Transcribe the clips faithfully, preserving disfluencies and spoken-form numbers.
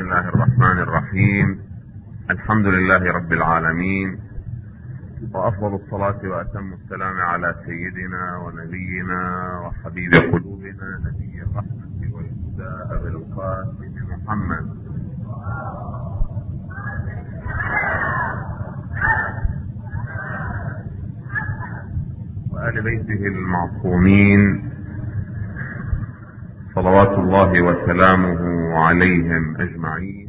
الله الرحمن الرحيم. الحمد لله رب العالمين، وأفضل الصلاة وأتم السلام على سيدنا ونبينا وحبيب قلوبنا نبي الرحمة والهدى أبي القاسم محمد وآل بيته المعصومين صلوات الله وسلامه عليهم أجمعين.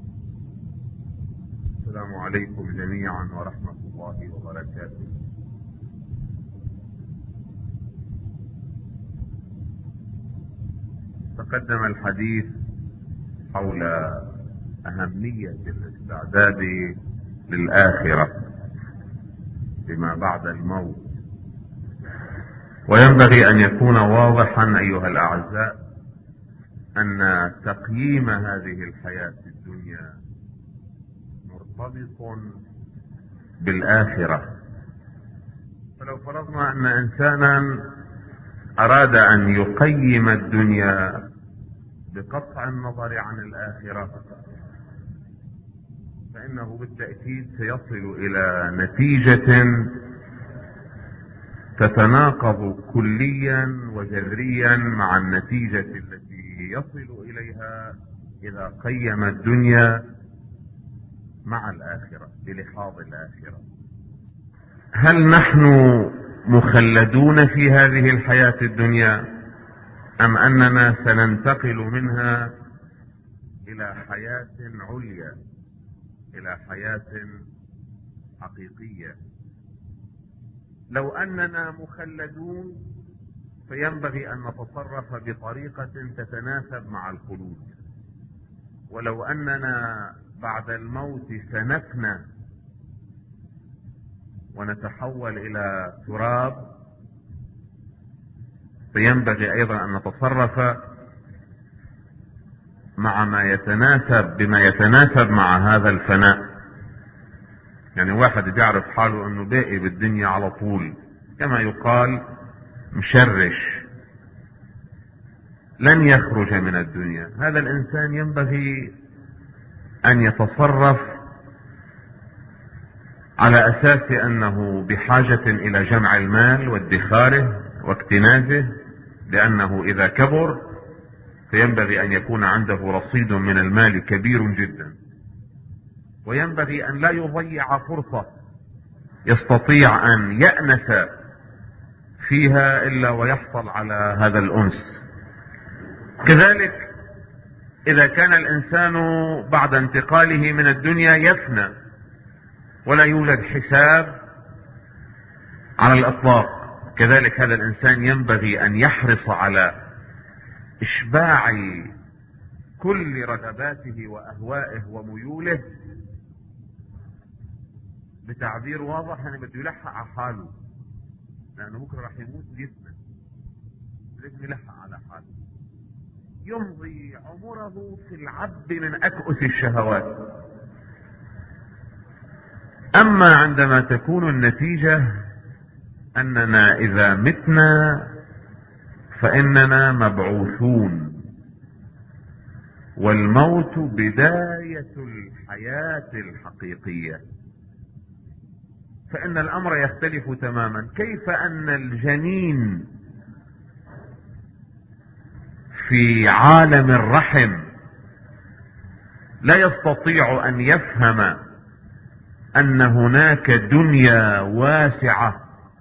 السلام عليكم جميعا ورحمة الله وبركاته. تقدم الحديث حول أهمية الاستعداد للآخرة بما بعد الموت، وينبغي أن يكون واضحا أيها الأعزاء أن تقييم هذه الحياة الدنيا مرتبط بالآخرة. فلو فرضنا أن إنسانا أراد أن يقيم الدنيا بقطع النظر عن الآخرة، فإنه بالتأكيد سيصل إلى نتيجة تتناقض كليا وجذريا مع النتيجة التي يصل إليها إذا قيم الدنيا مع الآخرة بلحاظ الآخرة. هل نحن مخلدون في هذه الحياة الدنيا، أم أننا سننتقل منها إلى حياة عليا، إلى حياة حقيقية؟ لو أننا مخلدون فينبغي أن نتصرف بطريقة تتناسب مع الخلود، ولو أننا بعد الموت سنفنى ونتحول إلى تراب فينبغي أيضا أن نتصرف مع ما يتناسب بما يتناسب مع هذا الفناء. يعني واحد يعرف حاله أنه باقي بالدنيا على طول، كما يقال مشرش لن يخرج من الدنيا، هذا الإنسان ينبغي أن يتصرف على أساس أنه بحاجة إلى جمع المال وادخاره واكتنازه، لأنه إذا كبر فينبغي أن يكون عنده رصيد من المال كبير جدا، وينبغي أن لا يضيع فرصة يستطيع أن يأنس فيها إلا ويحصل على هذا الأنس. كذلك إذا كان الإنسان بعد انتقاله من الدنيا يفنى ولا يوجد حساب على الإطلاق، كذلك هذا الإنسان ينبغي أن يحرص على إشباع كل رغباته وأهوائه وميوله. بتعبير واضح يعني بده يلحق على حاله، لأنه بكرة راح يموت ويفنى، لازم يلحق على حاله. يمضي عمره في العب من أكؤس الشهوات. أما عندما تكون النتيجة أننا إذا متنا فإننا مبعوثون، والموت بداية الحياة الحقيقية، فإن الأمر يختلف تماما. كيف أن الجنين في عالم الرحم لا يستطيع أن يفهم أن هناك دنيا واسعة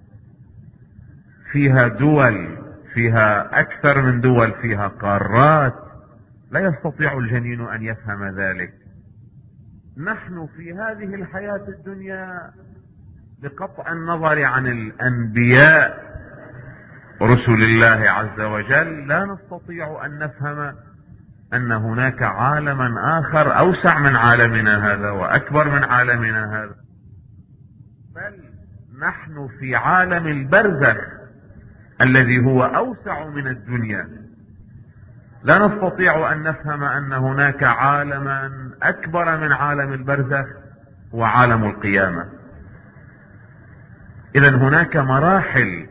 فيها دول، فيها أكثر من دول، فيها قارات، لا يستطيع الجنين أن يفهم ذلك. نحن في هذه الحياة الدنيا بقطع النظر عن الأنبياء رسل الله عز وجل لا نستطيع أن نفهم أن هناك عالما آخر أوسع من عالمنا هذا وأكبر من عالمنا هذا، بل نحن في عالم البرزخ الذي هو أوسع من الدنيا. لا نستطيع أن نفهم أن هناك عالما أكبر من عالم البرزخ وعالم القيامة. إذا هناك مراحل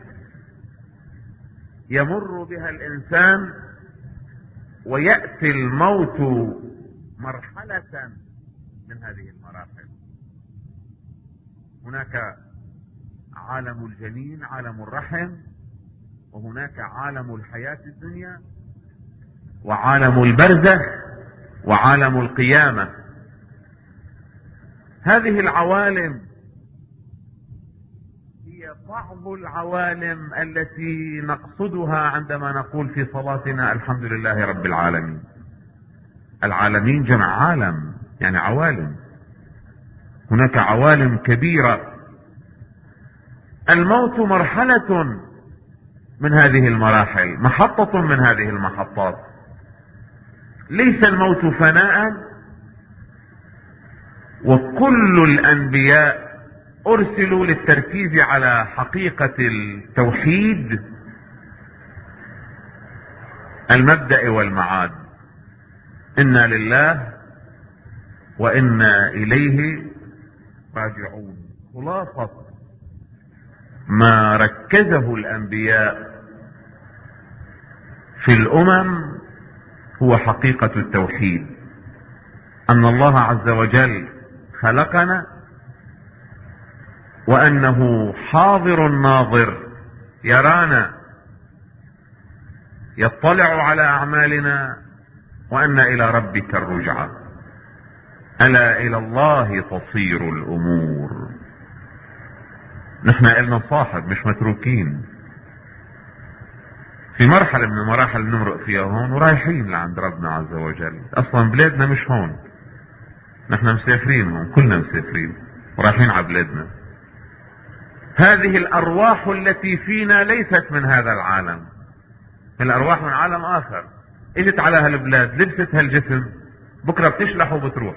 يمر بها الإنسان ويأتي الموت مرحلة من هذه المراحل. هناك عالم الجنين، عالم الرحم، وهناك عالم الحياة الدنيا، وعالم البرزخ، وعالم القيامة. هذه العوالم هي بعض العوالم التي نقصدها عندما نقول في صلاتنا الحمد لله رب العالمين. العالمين جمع عالم، يعني عوالم. هناك عوالم كبيرة. الموت مرحلة من هذه المراحل، محطة من هذه المحطات. ليس الموت فناء، وكل الأنبياء أرسلوا للتركيز على حقيقة التوحيد، المبدأ والمعاد. إنا لله وإنا إليه راجعون. خلاصة ما ركزه الأنبياء في الأمم هو حقيقة التوحيد، أن الله عز وجل خلقنا، وأنه حاضر ناظر يرانا، يطلع على أعمالنا، وأن إلى ربك الرجعى. ألا إلى الله تصير الأمور. نحن إلنا صاحب، مش متروكين. في مرحلة من المراحل نمرق فيها هون ورايحين لعند ربنا عز وجل. أصلا بلادنا مش هون، نحن مسافرين هون، كلنا مسافرين ورايحين على بلادنا. هذه الأرواح التي فينا ليست من هذا العالم، الأرواح من عالم آخر. اجت على هالبلاد، لبست هالجسم، بكرة بتشلح وبتروح.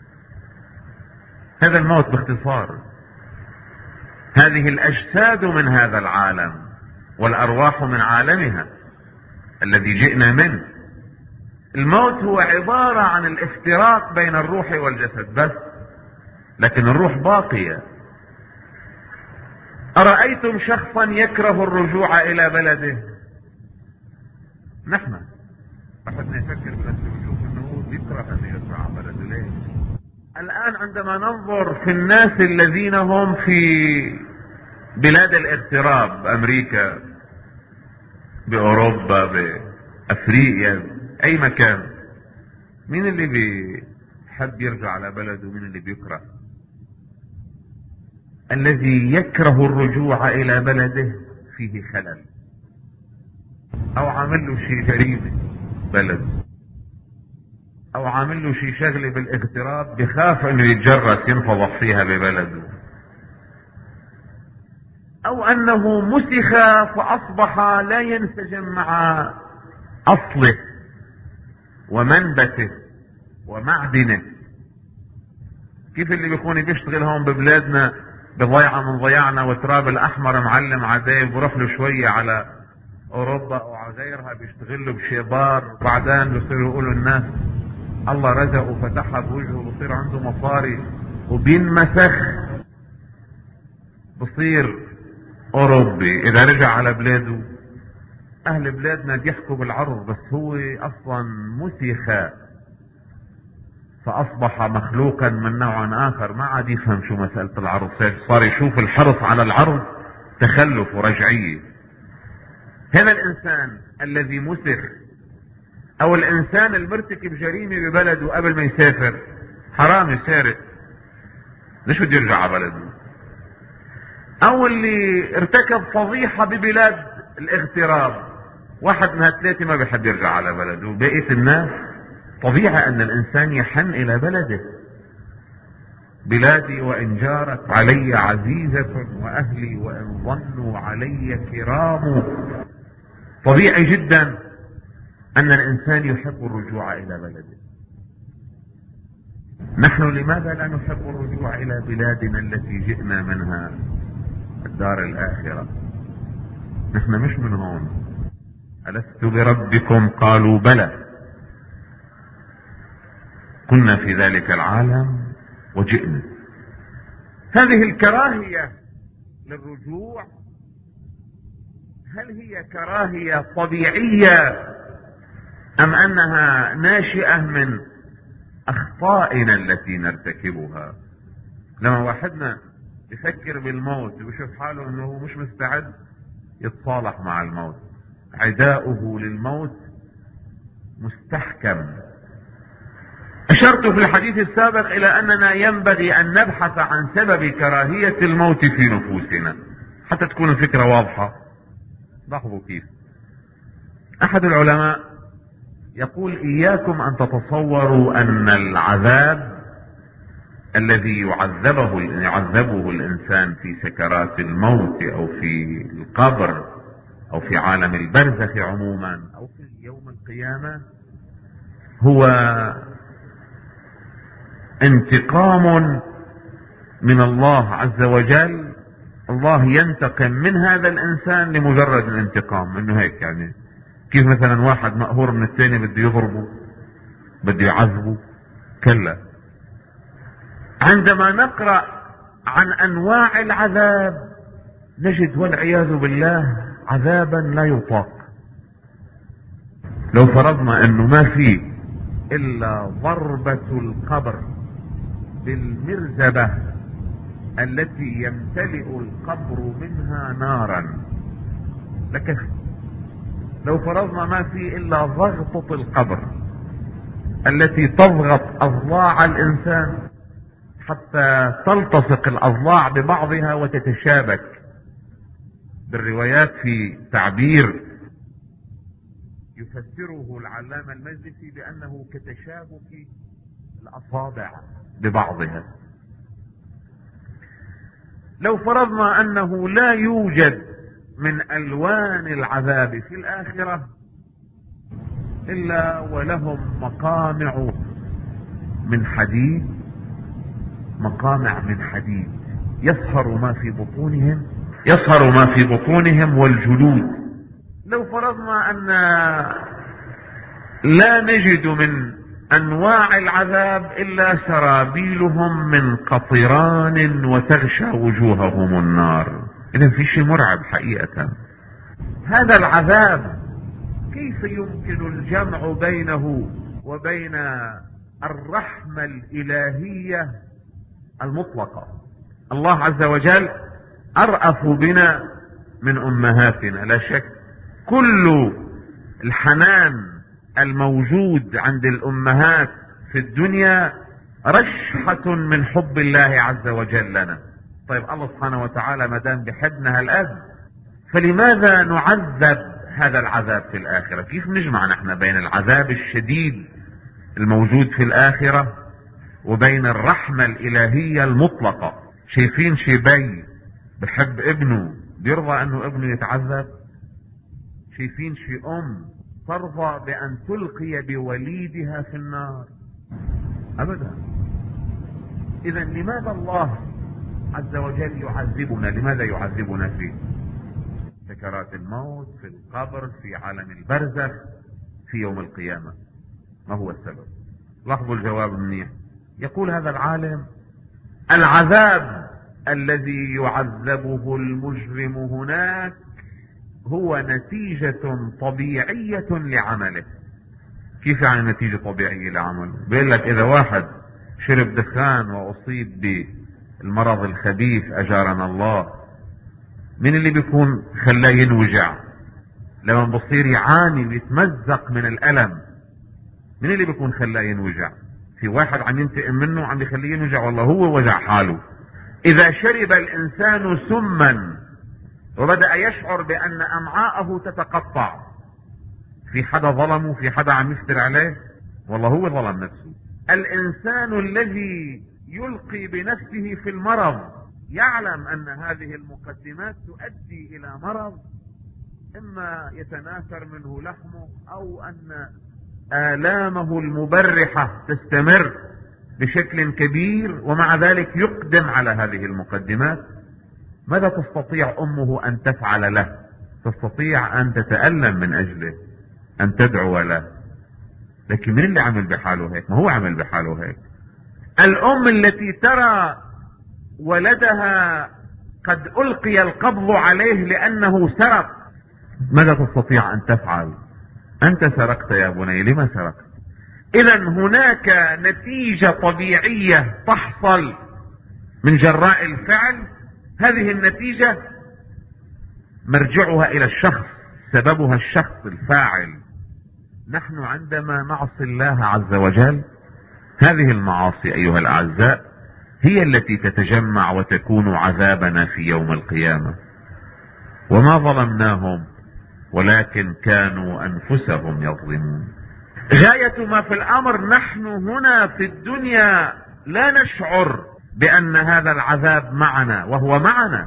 هذا الموت باختصار. هذه الأجساد من هذا العالم، والأرواح من عالمها الذي جئنا منه. الموت هو عبارة عن الافتراق بين الروح والجسد بس، لكن الروح باقية. أرأيتم شخصا يكره الرجوع إلى بلده؟ نحن أحدنا يفكر بنفس الوجوه أنه هو يكره أن يرجع بلده. ليه؟ الآن عندما ننظر في الناس الذين هم في بلاد الاغتراب، أمريكا، بأوروبا، بأفريقيا، أي مكان، مين اللي بيحب يرجع على بلده ومين اللي بيكره؟ الذي يكره الرجوع إلى بلده فيه خلل، أو عامل له شيء جريمة بلد، أو عامل له شيء شغلة بالاغتراب، بخاف إنه يتجرس ينفضح فيها ببلده، أو أنه مسخ فأصبح لا ينسجم مع أصله ومنبته ومعدنه. كيف اللي بيكون بيشتغل هون ببلادنا بضيعة من ضيعنا وتراب الأحمر معلم عداي، بروح له شوية على أوروبا أو على غيرها بيشتغل له بشيبار، وبعدين بيصيروا يقولوا الناس الله رزقه وفتحها بوجهه وبصير عنده مصاري وبينمسخ، بصير أوروبي. إذا رجع على بلاده أهل بلادنا بيحكوا بالعرض، بس هو أصلا مسخ فأصبح مخلوقا من نوع آخر، ما عاد يفهم شو مسألة العرض، صار يشوف الحرص على العرض تخلف ورجعية. هذا الإنسان الذي مسخ، أو الإنسان المرتكب جريمة ببلده قبل ما يسافر، حرامي سارق، ليش بده يرجع على بلده؟ أو اللي ارتكب فضيحة ببلاد الاغتراب، واحد من هالثلاثة ما بيحب يرجع على بلده. وبقية الناس طبيعة أن الإنسان يحن إلى بلده. بلادي وإن جارت علي عزيزة، وأهلي وإن ظنوا علي كرام. طبيعي جدا أن الإنسان يحب الرجوع إلى بلده. نحن لماذا لا نحب الرجوع إلى بلادنا التي جئنا منها، الدار الآخرة؟ نحن مش من هون. ألست بربكم قالوا بلى، كنا في ذلك العالم وجئنا. هذه الكراهية للرجوع، هل هي كراهية طبيعية أم أنها ناشئة من اخطائنا التي نرتكبها. لما واحدنا يفكر بالموت ويشوف حاله انه هو مش مستعد يتصالح مع الموت، عداؤه للموت مستحكم. اشرت في الحديث السابق الى اننا ينبغي ان نبحث عن سبب كراهية الموت في نفوسنا حتى تكون الفكرة واضحة. لاحظوا كيف احد العلماء يقول: اياكم ان تتصوروا ان العذاب الذي يعذبه يعذبه الانسان في سكرات الموت او في القبر او في عالم البرزخ عموما او في يوم القيامة هو انتقام من الله عز وجل. الله ينتقم من هذا الانسان لمجرد الانتقام، انه هيك يعني كيف مثلا واحد مقهور من الثاني بده يضربه بده يعذبه. كلا، عندما نقرأ عن انواع العذاب نجد والعياذ بالله عذابا لا يطاق. لو فرضنا انه ما فيه الا ضربة القبر بالمرزبة التي يمتلئ القبر منها نارا لكفي. لو فرضنا ما فيه الا ضغطة القبر التي تضغط اضلاع الانسان حتى تلتصق الاضلاع ببعضها وتتشابك. بالروايات في تعبير يفسره العلامة المجلسي بانه كتشابك الاصابع ببعضها. لو فرضنا انه لا يوجد من الوان العذاب في الاخرة الا ولهم مقامع من حديد، مقامع من حديد يصهر ما في بطونهم يصهر ما في بطونهم والجلود. لو فرضنا ان لا نجد من انواع العذاب الا سرابيلهم من قطران وتغشى وجوههم النار. اذا في شيء مرعب حقيقة. هذا العذاب كيف يمكن الجمع بينه وبين الرحمة الالهية المطلقة؟ الله عز وجل ارأف بنا من امهاتنا لا شك. كل الحنان الموجود عند الامهات في الدنيا رشحة من حب الله عز وجل لنا. طيب الله سبحانه وتعالى ما دام بحبنا هالقد فلماذا نعذب هذا العذاب في الاخرة؟ كيف نجمع نحن بين العذاب الشديد الموجود في الاخرة وبين الرحمة الالهية المطلقة؟ شايفين شيبي بحب ابنه بيرضى انه ابنه يتعذب؟ شايفين شي ام ترضى بان تلقي بوليدها في النار؟ ابدا. اذا لماذا الله عز وجل يعذبنا؟ لماذا يعذبنا في سكرات الموت، في القبر، في عالم البرزخ، في يوم القيامة؟ ما هو السبب؟ لاحظوا الجواب منيح. يقول هذا العالم: العذاب الذي يعذبه المجرم هناك هو نتيجة طبيعية لعمله. كيف يعني نتيجة طبيعية لعمله؟ بيقول لك اذا واحد شرب دخان واصيب بالمرض الخبيث اجارنا الله، من اللي بيكون خلاه ينوجع؟ لما بصير يعاني ويتمزق من الالم، من اللي بيكون خلاه ينوجع؟ في واحد عم ينتقم منه عم يخليه ينوجع؟ والله هو وجع حاله. اذا شرب الانسان سما وبدأ يشعر بان امعاءه تتقطع، في حدا ظلمه؟ في حدا عم يفتر عليه؟ والله هو ظلم نفسه. الانسان الذي يلقي بنفسه في المرض يعلم ان هذه المقدمات تؤدي الى مرض، اما يتناثر منه لحمه او ان آلامه المبرحة تستمر بشكل كبير، ومع ذلك يقدم على هذه المقدمات. ماذا تستطيع امه ان تفعل له؟ تستطيع ان تتألم من اجله، ان تدعو له، لكن من اللي عمل بحاله هيك؟ ما هو عمل بحاله هيك. الام التي ترى ولدها قد القي القبض عليه لانه سرق، ماذا تستطيع ان تفعل؟ انت سرقت يا بني، لما سرقت؟ اذا هناك نتيجة طبيعية تحصل من جراء الفعل، هذه النتيجة مرجعها الى الشخص، سببها الشخص الفاعل. نحن عندما نعصي الله عز وجل، هذه المعاصي ايها الاعزاء هي التي تتجمع وتكون عذابنا في يوم القيامة. وما ظلمناهم ولكن كانوا انفسهم يظلمون. غاية ما في الامر، نحن هنا في الدنيا لا نشعر بان هذا العذاب معنا، وهو معنا.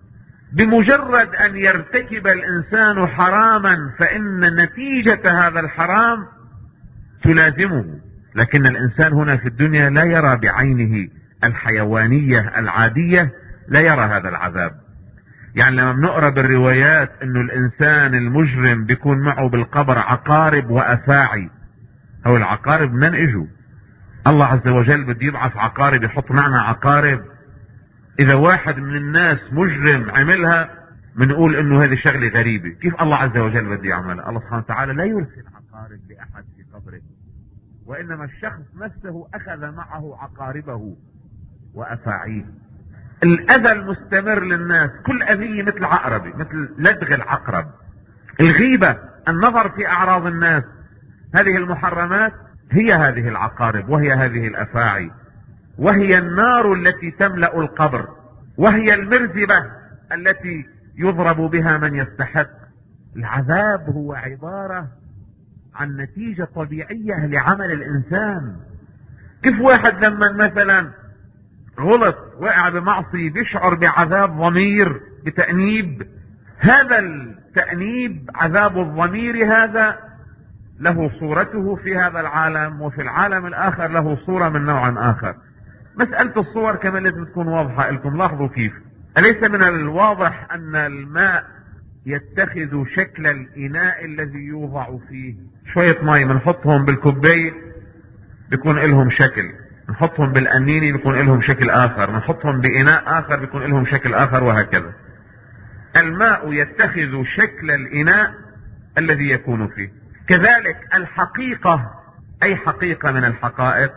بمجرد ان يرتكب الانسان حراما فان نتيجة هذا الحرام تلازمه، لكن الانسان هنا في الدنيا لا يرى بعينه الحيوانية العادية، لا يرى هذا العذاب. يعني لما بنقرأ بالروايات انه الانسان المجرم بيكون معه بالقبر عقارب وافاعي، او العقارب من اجوا؟ الله عز وجل بده يبعث عقارب يحط معنا عقارب؟ اذا واحد من الناس مجرم عملها بنقول انه هذه شغلة غريبة. كيف الله عز وجل بده يعملها؟ الله سبحانه وتعالى لا يرسل عقارب لاحد في قبره، وانما الشخص نفسه اخذ معه عقاربه وافاعيه. الاذى المستمر للناس، كل اذية مثل عقربة، مثل لدغ العقرب. الغيبة، النظر في اعراض الناس، هذه المحرمات هي هذه العقارب، وهي هذه الافاعي، وهي النار التي تملأ القبر، وهي المرزبة التي يضرب بها من يستحق. العذاب هو عبارة عن نتيجة طبيعية لعمل الانسان. كيف واحد لما مثلا غلط وقع بمعصي بيشعر بعذاب ضمير، بتأنيب؟ هذا التأنيب، عذاب الضمير، هذا له صورته في هذا العالم، وفي العالم الاخر له صورة من نوع اخر. مسألة الصور كمان لازم تكون واضحة لكم. لاحظوا كيف أليس من الواضح أن الماء يتخذ شكل الإناء الذي يوضع فيه؟ شوية ماء بنحطهم بالكوباية بيكون لهم شكل، نحطهم بالقنينة بيكون لهم شكل آخر، نحطهم بإناء آخر بيكون لهم شكل آخر، وهكذا. الماء يتخذ شكل الإناء الذي يكون فيه. كذلك الحقيقة، أي حقيقة من الحقائق،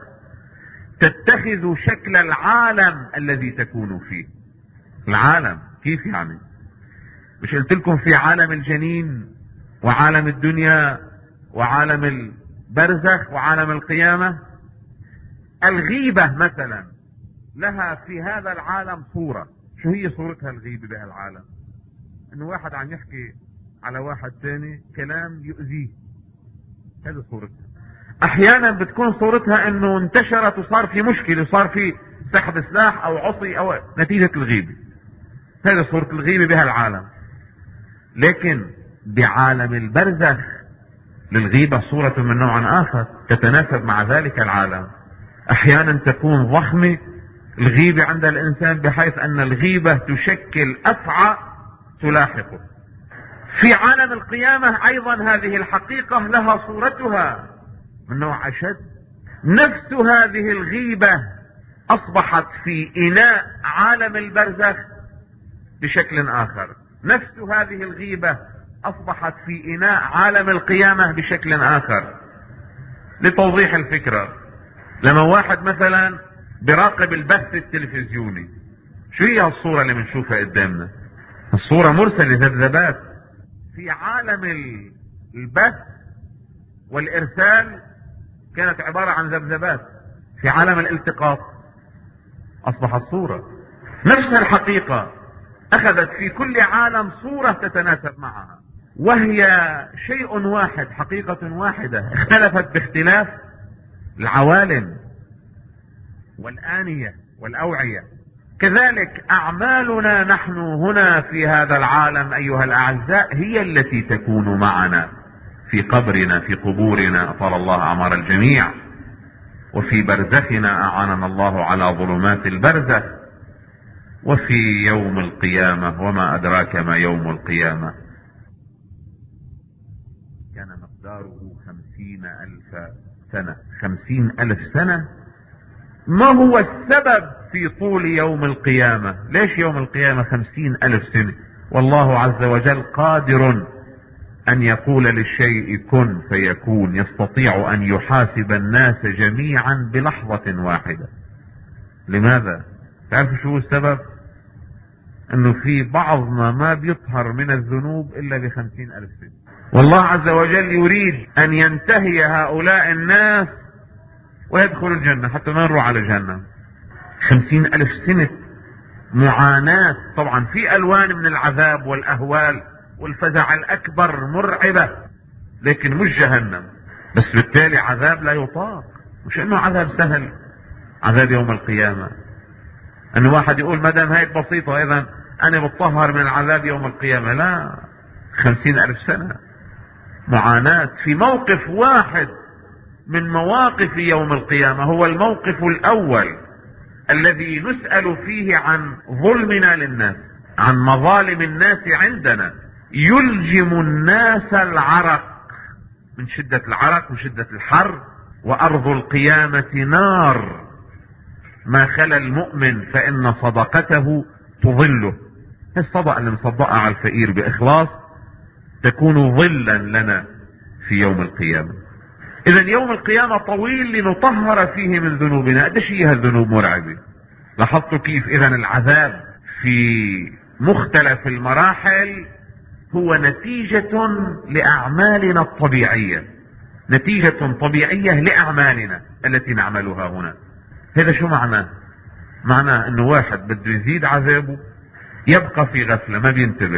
تتخذ شكل العالم الذي تكون فيه. العالم كيف يعني؟ مش قلت لكم في عالم الجنين وعالم الدنيا وعالم البرزخ وعالم القيامة؟ الغيبة مثلا لها في هذا العالم صورة. شو هي صورتها الغيبة بهالعالم؟ انه واحد عم يحكي على واحد ثاني كلام يؤذيه، هذا صورتها. احيانا بتكون صورتها انه انتشرت وصار في مشكلة، وصار في سحب سلاح او عصي او نتيجة الغيبة، هذا صورة الغيبة بهالعالم. لكن بعالم البرزخ للغيبة صورة من نوع اخر تتناسب مع ذلك العالم. احيانا تكون ضخمة الغيبة عند الانسان بحيث ان الغيبة تشكل افعى تلاحقه. في عالم القيامة ايضا هذه الحقيقة لها صورتها من نوع اشد. نفس هذه الغيبة اصبحت في اناء عالم البرزخ بشكل اخر، نفس هذه الغيبة اصبحت في اناء عالم القيامة بشكل اخر. لتوضيح الفكرة، لما واحد مثلا براقب البث التلفزيوني، شو هي الصورة اللي بنشوفها قدامنا؟ الصورة مرسلة ذبذبات. في عالم البث والارسال كانت عبارة عن ذبذبات، في عالم الالتقاط اصبحت صورة. نفس الحقيقة اخذت في كل عالم صورة تتناسب معها، وهي شيء واحد، حقيقة واحدة اختلفت باختلاف العوالم والآنية والأوعية. كذلك أعمالنا نحن هنا في هذا العالم أيها الأعزاء هي التي تكون معنا في قبرنا، في قبورنا، طال الله أعمار الجميع، وفي برزخنا أعاننا الله على ظلمات البرزخ، وفي يوم القيامة. وما أدراك ما يوم القيامة؟ كان مقداره خمسين ألف سنة. خمسين ألف سنة. ما هو السبب في طول يوم القيامة؟ ليش يوم القيامة خمسين ألف سنة؟ والله عز وجل قادر ان يقول للشيء كن فيكون، يستطيع ان يحاسب الناس جميعا بلحظة واحدة. لماذا؟ تعرف شو السبب؟ انه في بعضنا ما بيطهر من الذنوب الا بخمسين الف سنة، والله عز وجل يريد ان ينتهي هؤلاء الناس ويدخلوا الجنة حتى ما نروح على جهنم. خمسين الف سنة معاناة، طبعا في الوان من العذاب والاهوال والفزع الاكبر مرعبة، لكن مش جهنم. بس بالتالي عذاب لا يطاق، مش انه عذاب سهل. عذاب يوم القيامة ان واحد يقول ما دام هيك بسيطة اذا انا بتطهر من العذاب يوم القيامة، لا، خمسين الف سنة معاناة في موقف واحد من مواقف يوم القيامة. هو الموقف الاول الذي نسأل فيه عن ظلمنا للناس، عن مظالم الناس عندنا. يلجم الناس العرق من شدة العرق وشدة الحر، وارض القيامة نار ما خلا المؤمن فان صدقته تظله. الصدقة اللي مصدقها على الفقير باخلاص تكون ظلا لنا في يوم القيامة. اذا يوم القيامة طويل لنطهر فيه من ذنوبنا. قديش هي الذنوب مرعبة. لاحظتوا كيف اذا العذاب في مختلف المراحل هو نتيجة لاعمالنا الطبيعية، نتيجة طبيعية لاعمالنا التي نعملها هنا. هذا شو معناه؟ معناه انه واحد بده يزيد عذابه يبقى في غفلة، ما بينتبه،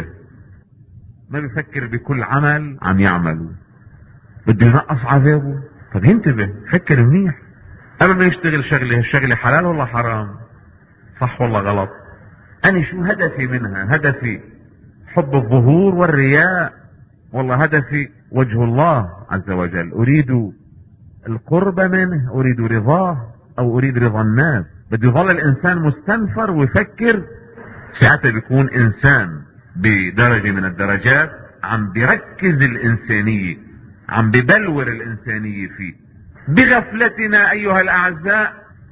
ما بيفكر بكل عمل عم يعمله. بده ينقص عذابه طب ينتبه، فكر منيح قبل ما يشتغل شغله. الشغلة حلال ولا حرام؟ صح ولا غلط؟ انا شو هدفي منها؟ هدفي حب الظهور والرياء، والله هدفي وجه الله عز وجل، اريد القرب منه، اريد رضاه او اريد رضا الناس. بده يظل الانسان مستنفر ويفكر. ساعتها بيكون انسان بدرجة من الدرجات عم بيركز الانسانية، عم ببلور الانسانية فيه. بغفلتنا ايها الاعزاء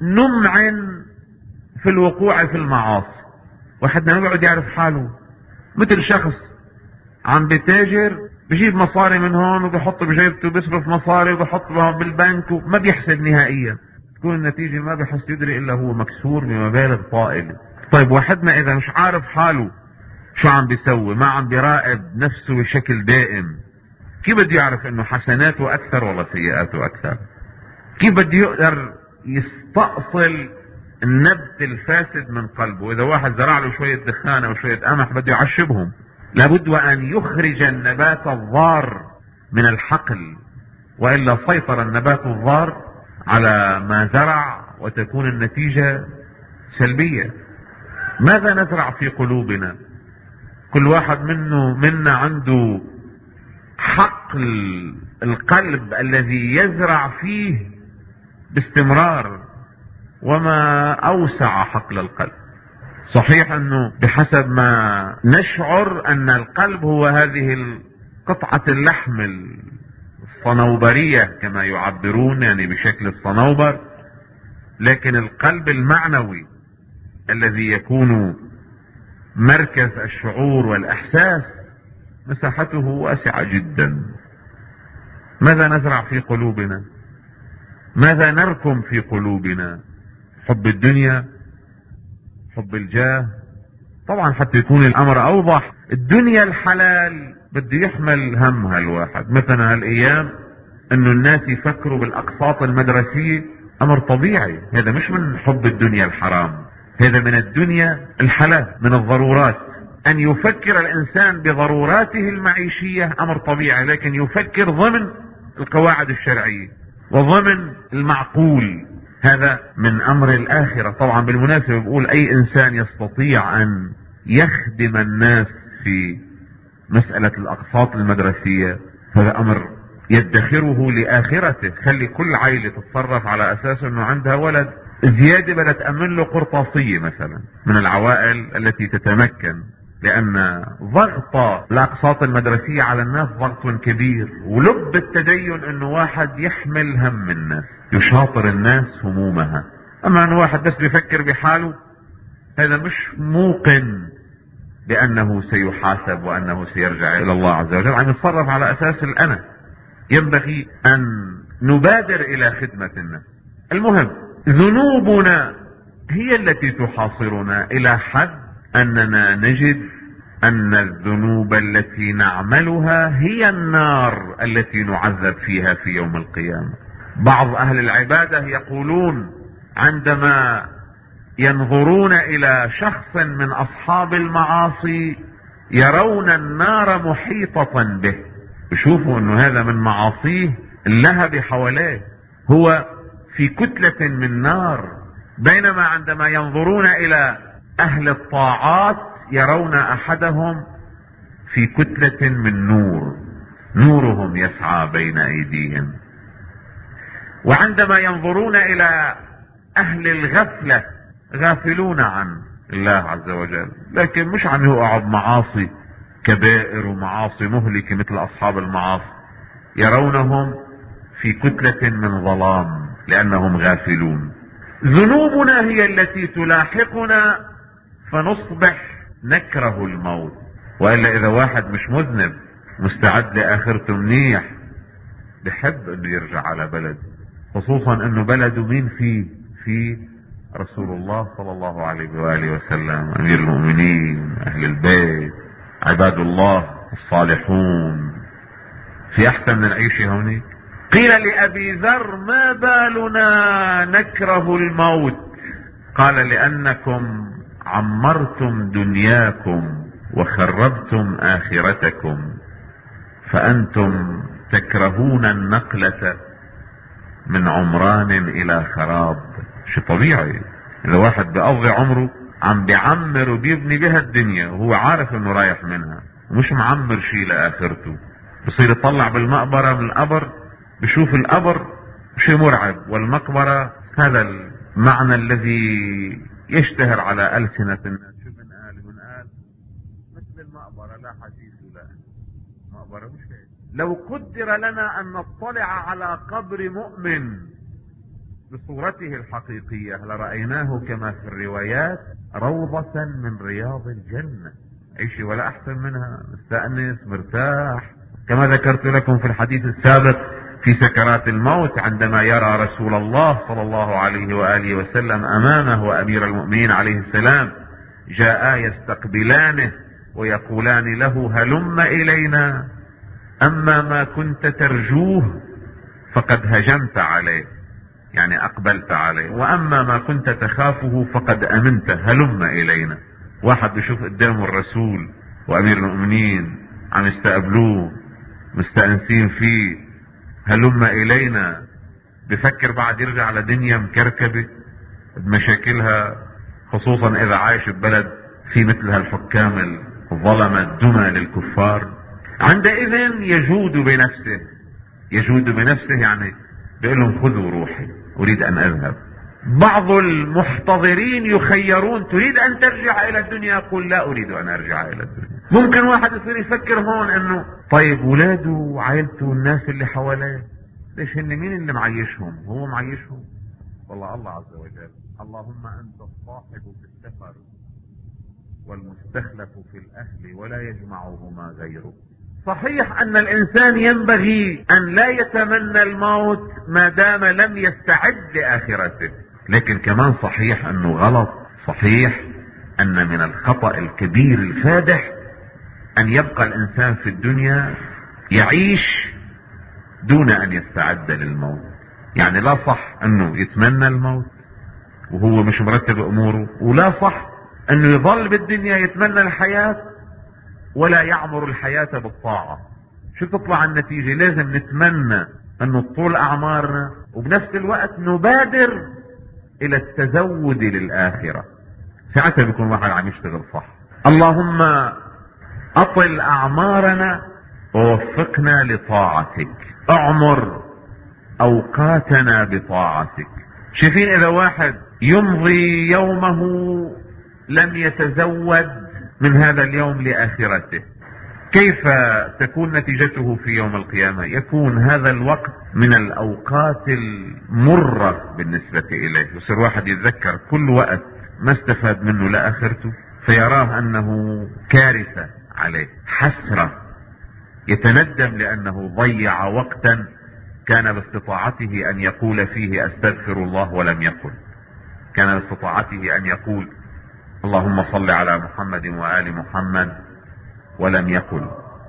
نمعن في الوقوع في المعاصي. واحدنا ما بيقعد يعرف حاله، مثل شخص عم بتاجر بجيب مصاري من هون وبيحط بجيبته، بيصرف مصاري وبيحطها بالبنك وما بيحسب نهائيا. تكون النتيجة ما بحس يدري الا هو مكسور بمبالغ طائلة. طيب واحدنا اذا مش عارف حاله شو عم بيسوي، ما عم بيراقب نفسه بشكل دائم، كيف بده يعرف انه حسناته اكثر ولا سيئاته اكثر؟ كيف بده يقدر يستأصل النبت الفاسد من قلبه؟ اذا واحد زرع له شوية دخان او شوية قمح بده يعشبهم، لابد ان يخرج النبات الضار من الحقل، والا سيطر النبات الضار على ما زرع وتكون النتيجة سلبية. ماذا نزرع في قلوبنا؟ كل واحد منه منا عنده حقل القلب الذي يزرع فيه باستمرار، وما اوسع حقل القلب. صحيح انه بحسب ما نشعر ان القلب هو هذه قطعة اللحم الصنوبرية كما يعبرون، يعني بشكل الصنوبر، لكن القلب المعنوي الذي يكون مركز الشعور والاحساس مساحته واسعة جدا. ماذا نزرع في قلوبنا؟ ماذا نركم في قلوبنا؟ حب الدنيا، حب الجاه. طبعا حتى يكون الامر اوضح، الدنيا الحلال بده يحمل همها الواحد. مثلا هالايام انه الناس يفكروا بالاقساط المدرسية، امر طبيعي. هذا مش من حب الدنيا الحرام، هذا من الدنيا الحلال، من الضرورات. ان يفكر الانسان بضروراته المعيشية امر طبيعي، لكن يفكر ضمن القواعد الشرعية وضمن المعقول، هذا من امر الاخرة. طبعا بالمناسبة بقول اي انسان يستطيع ان يخدم الناس في مسألة الاقساط المدرسية هذا امر يدخره لاخرته. خلي كل عائلة تتصرف على اساس انه عندها ولد زيادة بدها تأمن له قرطاسية مثلا من العوائل التي تتمكن، لان ضغط الاقسااط المدرسية على الناس ضغط كبير. ولب التدين انه واحد يحمل هم الناس، يشاطر الناس همومها. اما انه واحد بس بيفكر بحاله، هذا مش موقن بأنه سيحاسب وأنه سيرجع إلى الله عز وجل، عم يتصرف على أساس الأنا. ينبغي أن نبادر إلى خدمة النفس. المهم، ذنوبنا هي التي تحاصرنا إلى حد أننا نجد أن الذنوب التي نعملها هي النار التي نعذب فيها في يوم القيامة. بعض أهل العبادة يقولون عندما ينظرون إلى شخص من أصحاب المعاصي يرون النار محيطة به، يشوفوا أنه هذا من معاصيه اللهب حواليه، هو في كتلة من نار، بينما عندما ينظرون إلى أهل الطاعات يرون أحدهم في كتلة من نور، نورهم يسعى بين أيديهم. وعندما ينظرون إلى أهل الغفلة غافلون عن الله عز وجل، لكن مش عم يقعوا بمعاصي كبائر ومعاصي مهلكة مثل أصحاب المعاصي، يرونهم في كتلة من ظلام لأنهم غافلون. ذنوبنا هي التي تلاحقنا فنصبح نكره الموت. وإلا إذا واحد مش مذنب مستعد لآخرته منيح بحب انه يرجع على بلد، خصوصا انه بلده مين فيه؟ فيه رسول الله صلى الله عليه وآله وسلم، امير المؤمنين، اهل البيت، عباد الله الصالحون. في احسن من العيش هونيك؟ قيل لأبي ذر: ما بالنا نكره الموت؟ قال: لأنكم عمرتم دنياكم وخربتم آخرتكم، فأنتم تكرهون النقلة من عمران إلى خراب. شيء طبيعي، إذا واحد بيقضي عمره عم بيعمر وبيبني بها الدنيا وهو عارف إنه رايح منها ومش معمر شيء لآخرته، بصير يطلع بالمقبرة من القبر بشوف القبر شيء مرعب، والمقبرة هذا المعنى الذي يشتهر على ألسنة الناس. شو بنقال؟ بنقال مثل المقبرة لا حديث لا مقبرة مش هيك. لو قدر لنا أن نطلع على قبر مؤمن بصورته الحقيقية لرأيناه كما في الروايات روضة من رياض الجنة، عيشي ولا أحسن منها، مستأنس مرتاح. كما ذكرت لكم في الحديث السابق في سكرات الموت، عندما يرى رسول الله صلى الله عليه وآله وسلم أمامه وأمير المؤمنين عليه السلام جاء يستقبلانه ويقولان له: هلم إلينا، أما ما كنت ترجوه فقد هجمت عليه، يعني أقبلت عليه، وأما ما كنت تخافه فقد أمنت، هلم إلينا. واحد بيشوف قدامه الرسول وأمير المؤمنين عم يستقبلوه مستأنسين فيه، هلم إلينا، بفكر بعد يرجع على دنيا مكركبة بمشاكلها، خصوصا إذا عايش ببلد في مثل هالحكام الظلمة الدمى للكفار. عندئذ يجود بنفسه، يجود بنفسه يعني بيقول لهم: خذوا روحي أريد أن أذهب. بعض المحتضرين يخيرون: تريد أن ترجع إلى الدنيا؟ يقول: لا أريد أن أرجع إلى الدنيا. ممكن واحد يصير يفكر هون إنه طيب ولاده وعائلته والناس اللي حواليه ليش هن مين اللي معيشهم؟ هو معيشهم؟ والله الله عز وجل: اللهم أنت الصاحب في السفر والمستخلف في الأهل ولا يجمعهما غيرك. صحيح أن الإنسان ينبغي أن لا يتمنى الموت ما دام لم يستعد لآخرته، لكن كمان صحيح أنه غلط، صحيح أن من الخطأ الكبير الفادح أن يبقى الإنسان في الدنيا يعيش دون أن يستعد للموت. يعني لا صح أنه يتمنى الموت وهو مش مرتب أموره، ولا صح أنه يظل بالدنيا يتمنى الحياة ولا يعمر الحياة بالطاعة. شو تطلع النتيجة؟ لازم نتمنى أنه طول أعمارنا وبنفس الوقت نبادر إلى التزود للآخرة، ساعتها بيكون واحد عم يشتغل صح. اللهم أطل أعمارنا ووفقنا لطاعتك، اعمر أوقاتنا بطاعتك. شايفين إذا واحد يمضي يومه لم يتزود من هذا اليوم لآخرته، كيف تكون نتيجته في يوم القيامة؟ يكون هذا الوقت من الأوقات المرة بالنسبة إليه، يصير واحد يتذكر كل وقت ما استفاد منه لآخرته، فيراه انه كارثة عليه، حسرة، يتندم لانه ضيع وقتا كان باستطاعته ان يقول فيه استغفر الله ولم يقل، كان باستطاعته ان يقول اللهم صل على محمد وآل محمد ولم يقل.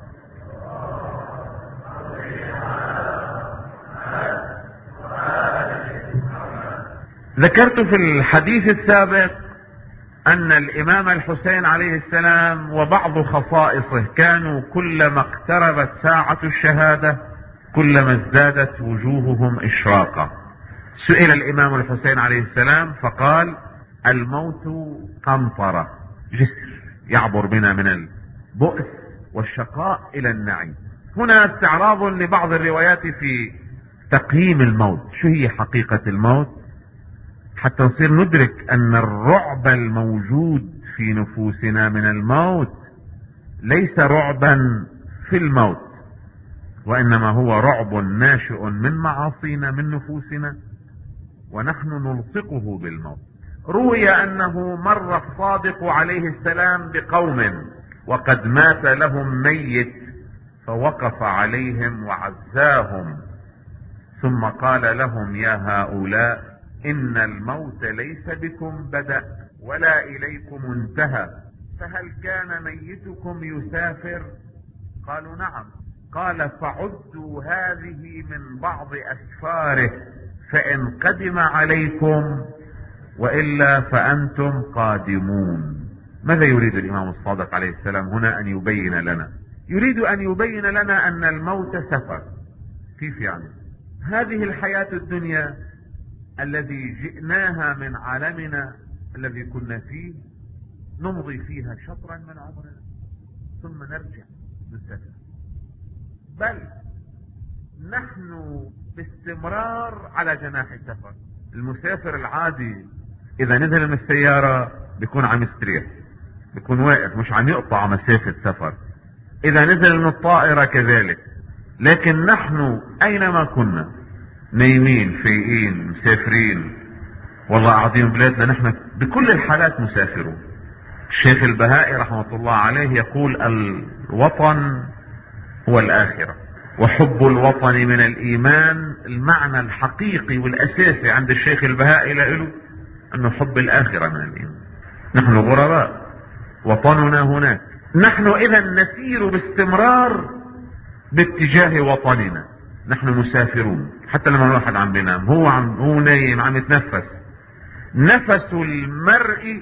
ذكرت في الحديث السابق ان الامام الحسين عليه السلام وبعض خصائصه كانوا كلما اقتربت ساعة الشهادة كلما ازدادت وجوههم اشراقا. سئل الامام الحسين عليه السلام فقال الموت قنطرة، جسر يعبر بنا من البؤس والشقاء الى النعيم. هنا استعراض لبعض الروايات في تقييم الموت، شو هي حقيقة الموت، حتى نصير ندرك ان الرعب الموجود في نفوسنا من الموت ليس رعبا في الموت، وانما هو رعب ناشئ من معاصينا من نفوسنا ونحن نلصقه بالموت. روي انه مر الصادق عليه السلام بقوم وقد مات لهم ميت فوقف عليهم وعزاهم ثم قال لهم يا هؤلاء ان الموت ليس بكم بدأ ولا اليكم انتهى، فهل كان ميتكم يسافر؟ قالوا نعم. قال فعدوا هذه من بعض اسفاره فان قدم عليكم والا فانتم قادمون. ماذا يريد الامام الصادق عليه السلام هنا ان يبين لنا؟ يريد ان يبين لنا ان الموت سفر. كيف يعني؟ هذه الحياة الدنيا الذي جئناها من عالمنا الذي كنا فيه نمضي فيها شطرا من عمرنا ثم نرجع نسافر، بل نحن باستمرار على جناح السفر. المسافر العادي اذا نزل من السيارة بيكون عم يستريح، بيكون واقف مش عم يقطع مسافة سفر. اذا نزل من الطائرة كذلك. لكن نحن اينما كنا نايمين فايقين مسافرين، والله قاعدين بلادنا، نحن بكل الحالات مسافرون. الشيخ البهائي رحمة الله عليه يقول الوطن هو الآخرة، وحب الوطن من الإيمان. المعنى الحقيقي والأساسي عند الشيخ البهائي له أنه حب الآخرة من الإيمان. نحن غرباء، وطننا هناك. نحن إذا نسير باستمرار باتجاه وطننا، نحن مسافرون. حتى لما الواحد عم بينام هو عم هو نايم عم يتنفس. نفس المرء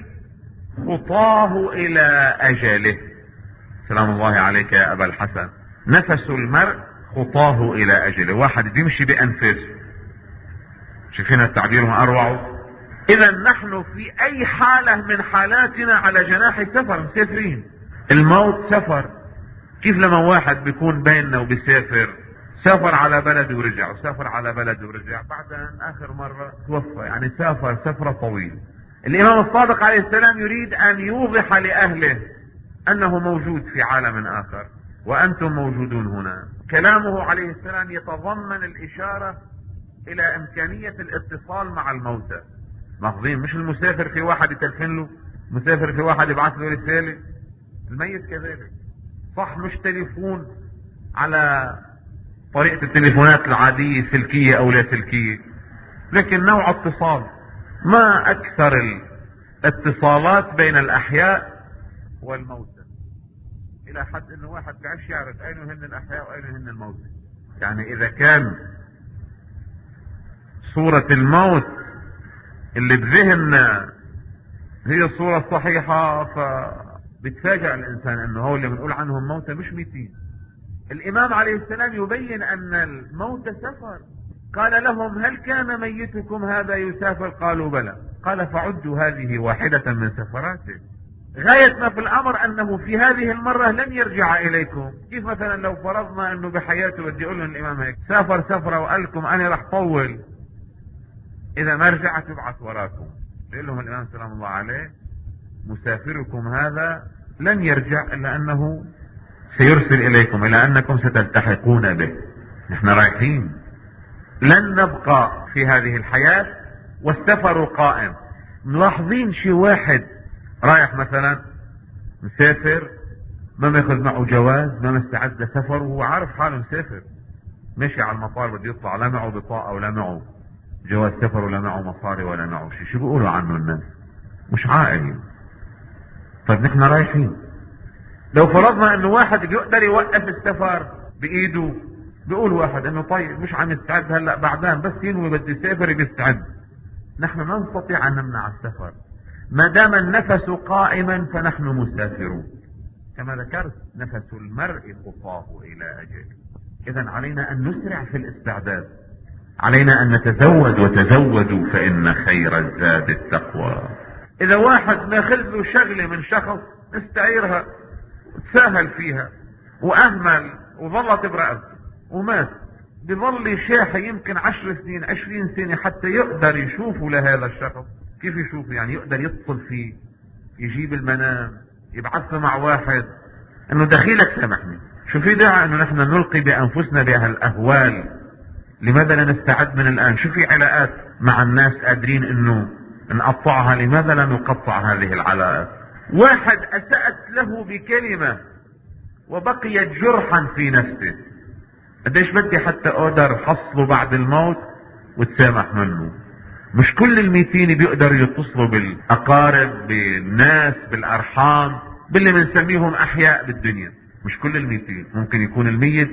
خطاه الى اجله. سلام الله عليك يا ابا الحسن. نفس المرء خطاه الى اجله، واحد بيمشي بانفاسه. شايفين التعبير ما اروعه؟ اذا نحن في اي حالة من حالاتنا على جناح سفر، مسافرين. الموت سفر. كيف لما واحد بيكون بيننا وبيسافر، سافر على بلد ورجع وسافر على بلد ورجع، بعد ان اخر مرة توفى، يعني سافر سفرة طويلة. الامام الصادق عليه السلام يريد ان يوضح لاهله انه موجود في عالم اخر وانتم موجودون هنا. كلامه عليه السلام يتضمن الاشارة الى امكانية الاتصال مع الموتى. لاحظين مش المسافر في واحد يتلفن له، مسافر في واحد يبعث له رسالة. الميت كذلك، صح مش تليفون على طريقة التليفونات العادية سلكية او لا سلكية، لكن نوع اتصال. ما اكثر الاتصالات بين الاحياء والموتى، الى حد انه واحد بعيش يعرف اين هن الاحياء واين هن الموتى. يعني اذا كان صورة الموت اللي بذهننا هي الصورة الصحيحة، فبتفاجأ الانسان انه هو اللي بنقول عنهم موتى مش ميتين. الامام عليه السلام يبين ان الموت سفر. قال لهم هل كان ميتكم هذا يسافر؟ قالوا بلى. قال فعدوا هذه واحدة من سفراته. غاية ما في الامر انه في هذه المرة لن يرجع اليكم. كيف مثلا لو فرضنا انه بحياته بدي اقول لهم الامام هيك سافر سفرة وقال لكم انا رح طول، اذا ما رجعت يبعث وراكم. يقول لهم الامام سلام الله عليه مسافركم هذا لن يرجع الا انه سيرسل اليكم، الى انكم ستلتحقون به. نحن رايحين، لن نبقى في هذه الحياة والسفر قائم. ملاحظين شي واحد رايح مثلا مسافر ما ماخذ معه جواز، ما مستعد لسفر، وهو عارف حاله مسافر، ماشي على المطار بده يطلع، لا معه بطاقة ولا معه جواز سفر ولا معه مصاري ولا معه شيء. شو بيقولوا عنه الناس؟ مش عاقل. طيب نحن رايحين، لو فرضنا انه واحد يقدر يوقف السفر بايده، بيقول واحد انه طيب مش عم يستعد هلا، بعدين بس ينوي بدي يسافر بيستعد. نحن لا نستطيع ان نمنع السفر، ما دام النفس قائما فنحن مسافرون. كما ذكرت نفس المرء خطاه الى اجله. اذا علينا ان نسرع في الاستعداد، علينا ان نتزود، وتزودوا فان خير الزاد التقوى. اذا واحد ماخذ له شغله من شخص استعيرها وتساهل فيها واهمل وظلت برأسه ومات، بظل شاحي يمكن عشر سنين عشرين سنة حتى يقدر يشوفه لهذا الشخص. كيف يشوفه؟ يعني يقدر يتصل فيه، يجيب المنام، يبعث مع واحد انه دخيلك سامحني. شو في داعي انه نحن نلقي بانفسنا بهالاهوال؟ لماذا لا نستعد من الان؟ شو في علاقات مع الناس قادرين انه نقطعها، لماذا لا نقطع هذه العلاقات؟ واحد اسأت له بكلمة وبقيت جرحا في نفسه، قديش بدي حتى اقدر حصله بعد الموت وتسامح منه؟ مش كل الميتين بيقدروا يتصلوا بالاقارب، بالناس، بالارحام، باللي بنسميهم احياء بالدنيا. مش كل الميتين. ممكن يكون الميت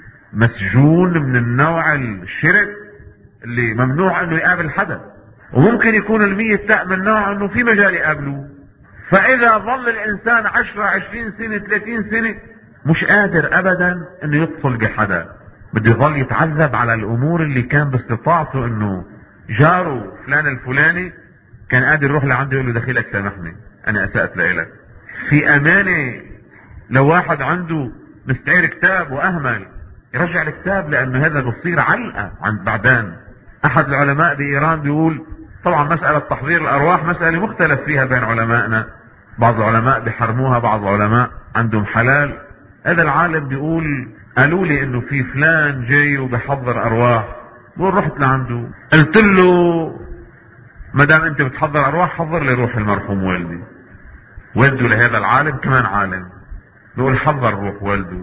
مسجون من النوع الشرك اللي ممنوع انه يقابل حدا، وممكن يكون الميت لا من نوع انه في مجال يقابلوه. فاذا ظل الانسان عشرة عشرين سنة ثلاثين سنة مش قادر ابدا انه يتصل بحدا، بده يظل يتعذب على الامور اللي كان باستطاعته انه جاره فلان الفلاني كان قادر يروح لعنده يقول له دخيلك سامحني انا اسأت لك. في امانة لو واحد عنده مستعير كتاب واهمل يرجع الكتاب، لانه هذا بصير علقة عند بعدين. احد العلماء بايران بيقول، طبعا مسألة تحضير الارواح مسألة مختلف فيها بين علمائنا، بعض العلماء بيحرموها، بعض العلماء عندهم حلال. هذا العالم بيقول قالوا لي انه في فلان جاي وبحضر ارواح، بقول رحت لعنده قلت له ما دام انت بتحضر ارواح حضر لي روح المرحوم والدي. والده لهذا العالم كمان عالم، بيقول حضر روح والده.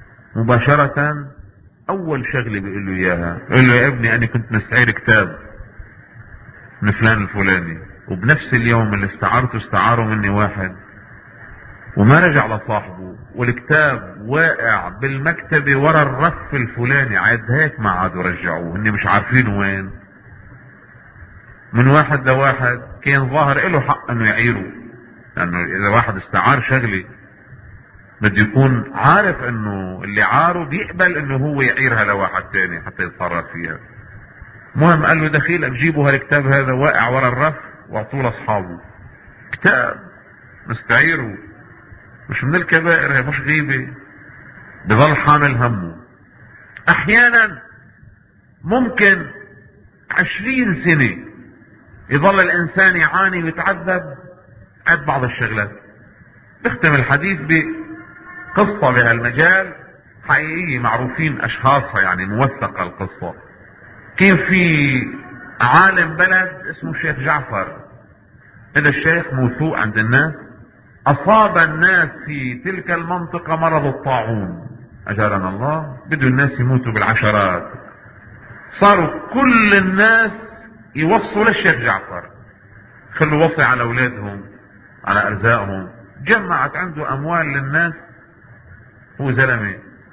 مباشرة اول شغلة بيقول له اياها، بيقول له يا ابني انا كنت مستعير كتاب من فلان الفلاني، وبنفس اليوم اللي استعارته استعاره مني واحد وما رجع لصاحبه، والكتاب واقع بالمكتبة ورا الرف الفلاني، عاد هيك ما عادوا رجعوه، هني مش عارفين وين. من واحد لواحد كان ظاهر له حق انه يعيره، لانه اذا واحد استعار شغلة بده يكون عارف انه اللي عاره بيقبل انه هو يعيرها لواحد تاني حتى يتصرف فيها. مهم قال له دخيلك جيبوا هالكتاب هذا واقع ورا الرف واعطوه لاصحابه. كتاب مستعيره مش من الكبائر، هي مش غيبة، بظل حامل همه. احيانا ممكن عشرين سنة يظل الانسان يعاني ويتعذب عند بعض الشغلات. بختم الحديث بقصة بهالمجال حقيقية معروفين اشخاصها، يعني موثقة القصة. كان في عالم بلد اسمه الشيخ جعفر، هذا الشيخ موثوق عند الناس، اصاب الناس في تلك المنطقة مرض الطاعون اجارنا الله، بدوا الناس يموتوا بالعشرات. صاروا كل الناس يوصوا للشيخ جعفر، خلوا وصي على اولادهم على ارزاقهم. جمعت عنده اموال للناس، هو زلمة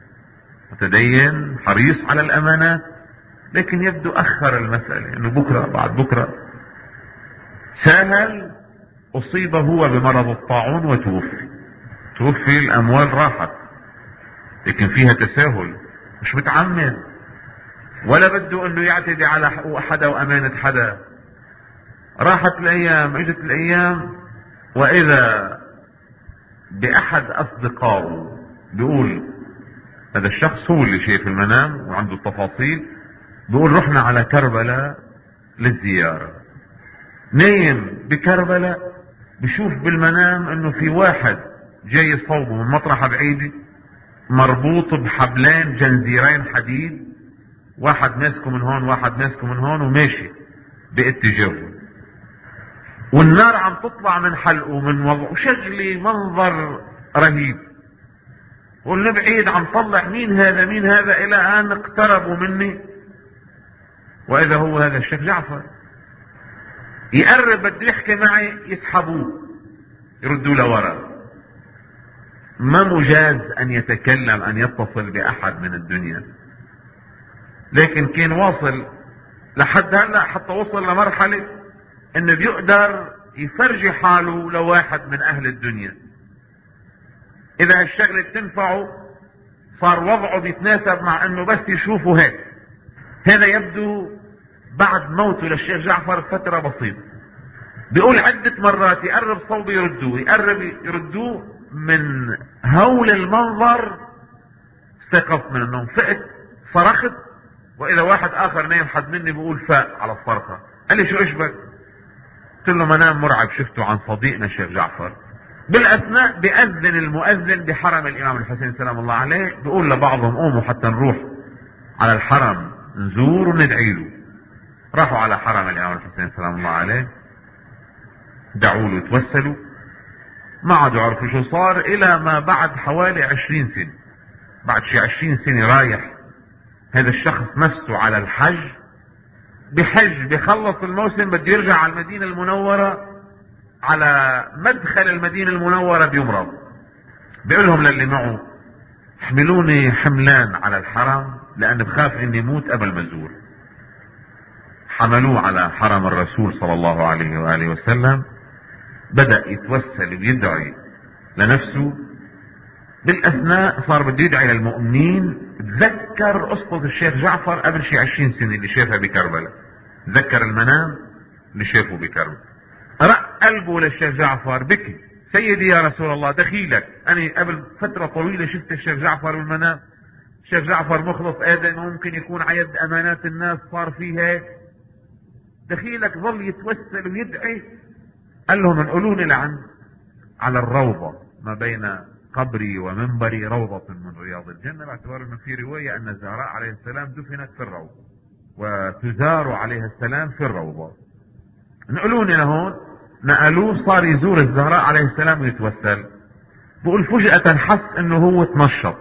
متدين حريص على الامانات، لكن يبدو اخر المسألة انه بكرة بعد بكرة. ساهل اصيب هو بمرض الطاعون وتوفي. توفي، الاموال راحت، لكن فيها تساهل، مش متعمد ولا بده انه يعتدي على حقوق حدا وامانة حدا. راحت الايام، اجت الايام، واذا باحد اصدقائه بيقول، هذا الشخص هو اللي شايف المنام وعنده التفاصيل، بيقول رحنا على كربلاء للزيارة. نايم بكربلاء بشوف بالمنام انه في واحد جاي يصوبه من مطرحة بعيدة، مربوط بحبلين جنزيرين حديد، واحد ماسكه من هون واحد ماسكه من هون، وماشي باتجاهه. والنار عم تطلع من حلقه من وضعه، وشغلي منظر رهيب، واللي بعيد عم طلع مين هذا مين هذا، الى ان اقتربوا مني واذا هو هذا الشيخ جعفر. يقرب بده يحكي معي يسحبوه يردوا له ورا. ما مجاز ان يتكلم ان يتصل باحد من الدنيا، لكن كان واصل لحد هلا، حتى وصل لمرحلة انه بيقدر يفرجي حاله لواحد من اهل الدنيا اذا هالشغلة بتنفعه، صار وضعه بيتناسب مع انه بس يشوفه هيك. هذا يبدو بعد موته للشيخ جعفر فترة بسيطة. بيقول عدة مرات يقرب صوبي يردوه، يقرب يردوه، من هول المنظر استيقظت من النوم، فقت صرخت، واذا واحد اخر نايم حد مني بيقول فاق على الصرخة. قال لي شو اشبك؟ قلت له منام مرعب شفته عن صديقنا الشيخ جعفر. بالاثناء بيأذن المؤذن بحرم الامام الحسين سلام الله عليه، بيقول لبعضهم قوموا حتى نروح على الحرم نزور وندعي له. راحوا على حرم الامام الحسين سلام الله عليه، دعوا له توسلوا، ما عادوا عرفوا شو صار الى ما بعد حوالي عشرين سنة. بعد شي عشرين سنة رايح هذا الشخص نفسه على الحج، بحج بخلص الموسم بده يرجع على المدينة المنورة، على مدخل المدينة المنورة بيمرض. بيقول لهم للي معه احملوني حملان على الحرم لان بخاف اني موت قبل ما ازور. حملوه على حرم الرسول صلى الله عليه وآله وسلم، بدأ يتوسل ويدعي لنفسه. بالاثناء صار بده يدعي للمؤمنين. تذكر قصة الشيخ جعفر قبل شي عشرين سنة اللي شافها بكربلاء، تذكر المنام اللي شافه بكربلاء، رق قلبه للشيخ جعفر، بكي سيدي يا رسول الله دخيلك، انا قبل فترة طويلة شفت الشيخ جعفر بالمنام، الشيخ جعفر مخلص ادم، ممكن يكون عيد امانات الناس صار فيه هيك، دخيلك ظل يتوسل ويدعي. قال لهم انقلوني لعند على الروضة ما بين قبري ومنبري روضة من رياض الجنة، باعتبار انه في رواية ان الزهراء عليه السلام دفنت في الروضة وتزار عليها السلام في الروضة. نقلوني لهون، نقلوه صار يزور الزهراء عليه السلام ويتوسل. بقول فجأة حس انه هو تنشط،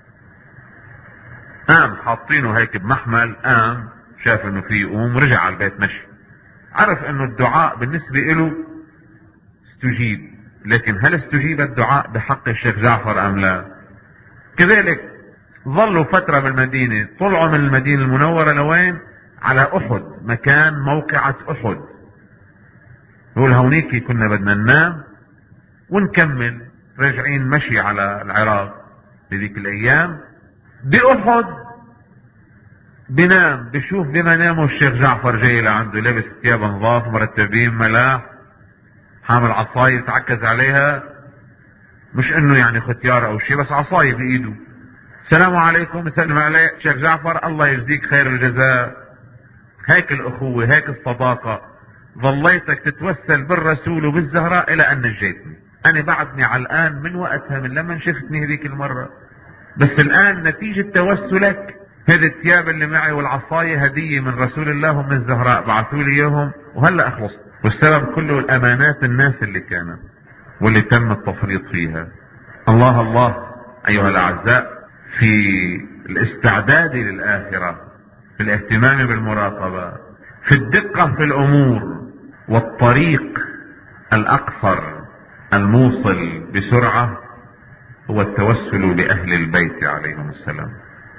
قام حاطينه هيك بمحمل، قام شاف انه في يقوم، رجع على البيت مشي. عرف انه الدعاء بالنسبة له استجيب، لكن هل استجيب الدعاء بحق الشيخ جعفر ام لا؟ كذلك ظلوا فترة بالمدينة، طلعوا من المدينة المنورة لوين؟ على احد، مكان موقعة احد. يقول هونيك كنا بدنا ننام ونكمل راجعين مشي على العراق بذيك الايام. باحد بنام، بشوف بمنامه الشيخ جعفر جاي لعنده لابس ثياب نظاف مرتبين ملاح، حامل عصاية تعكز عليها، مش انه يعني ختيار او شيء، بس عصاية بايده. السلام عليكم، يسلم عليه شيخ جعفر، الله يجزيك خير الجزاء. هيك الاخوة، هيك الصداقة، ظليتك تتوسل بالرسول وبالزهراء الى ان نجيتني. انا بعدني على الان من وقتها، من لما شفتني هذيك المرة، بس الان نتيجة توسلك هذه الثياب اللي معي والعصاية هدية من رسول الله ومن الزهراء، بعثوا لي اياهم وهلا اخلص. والسبب كله الامانات الناس اللي كانت واللي تم التفريط فيها. الله الله ايها الاعزاء، في الاستعداد للاخرة، في الاهتمام بالمراقبة، في الدقة في الامور، والطريق الاقصر الموصل بسرعة هو التوسل باهل البيت عليهم السلام.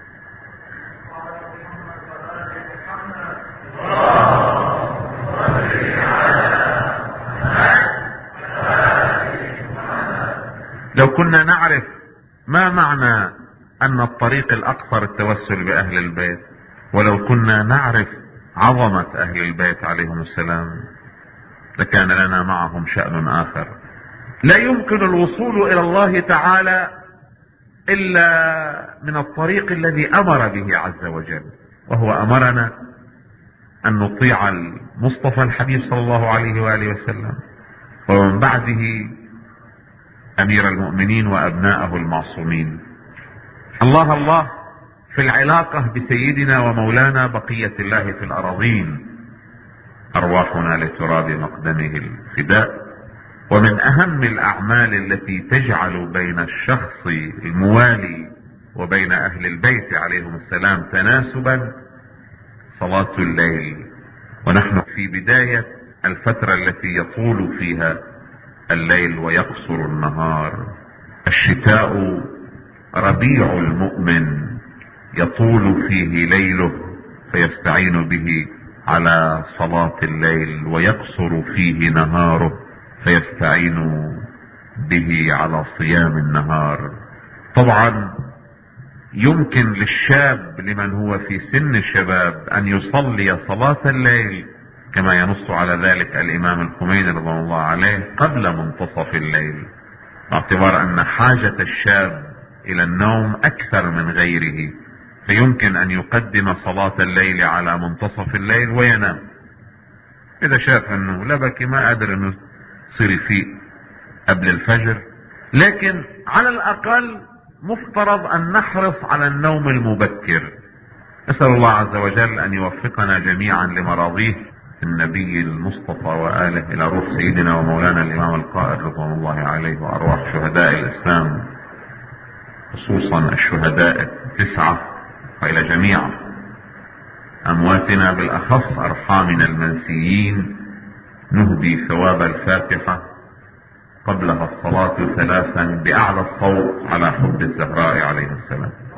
لو كنا نعرف ما معنى ان الطريق الاقصر التوسل باهل البيت، ولو كنا نعرف عظمة اهل البيت عليهم السلام، لكان لنا معهم شأن اخر. لا يمكن الوصول الى الله تعالى الا من الطريق الذي امر به عز وجل، وهو امرنا ان نطيع المصطفى الحبيب صلى الله عليه وآله وسلم، ومن بعده امير المؤمنين وابناءه المعصومين. الله الله في العلاقة بسيدنا ومولانا بقية الله في الأراضين، أرواحنا لتراب مقدمه الفداء. ومن أهم الأعمال التي تجعل بين الشخص الموالي وبين أهل البيت عليهم السلام تناسبا صلاة الليل. ونحن في بداية الفترة التي يطول فيها الليل ويقصر النهار. الشتاء ربيع المؤمن يطول فيه ليله فيستعين به على صلاة الليل، ويقصر فيه نهاره فيستعين به على صيام النهار. طبعا يمكن للشاب لمن هو في سن الشباب ان يصلي صلاة الليل كما ينص على ذلك الامام الخميني رضي الله عليه قبل منتصف الليل، باعتبار ان حاجة الشاب الى النوم اكثر من غيره، فيمكن ان يقدم صلاة الليل على منتصف الليل وينام. اذا شاف انه لا بكي ما قادر انه يصير يفيق قبل الفجر، لكن على الاقل مفترض ان نحرص على النوم المبكر. اسأل الله عز وجل ان يوفقنا جميعا لمراضيه النبي المصطفى وآله، الى روح سيدنا ومولانا الامام القائد رضوان الله عليه، وارواح شهداء الاسلام خصوصا الشهداء التسعة، والى جميع امواتنا بالاخص ارحامنا المنسيين. نهدي ثواب الفاتحة قبلها الصلاة ثلاثا بأعلى الصوت على حب الزهراء عليه السلام.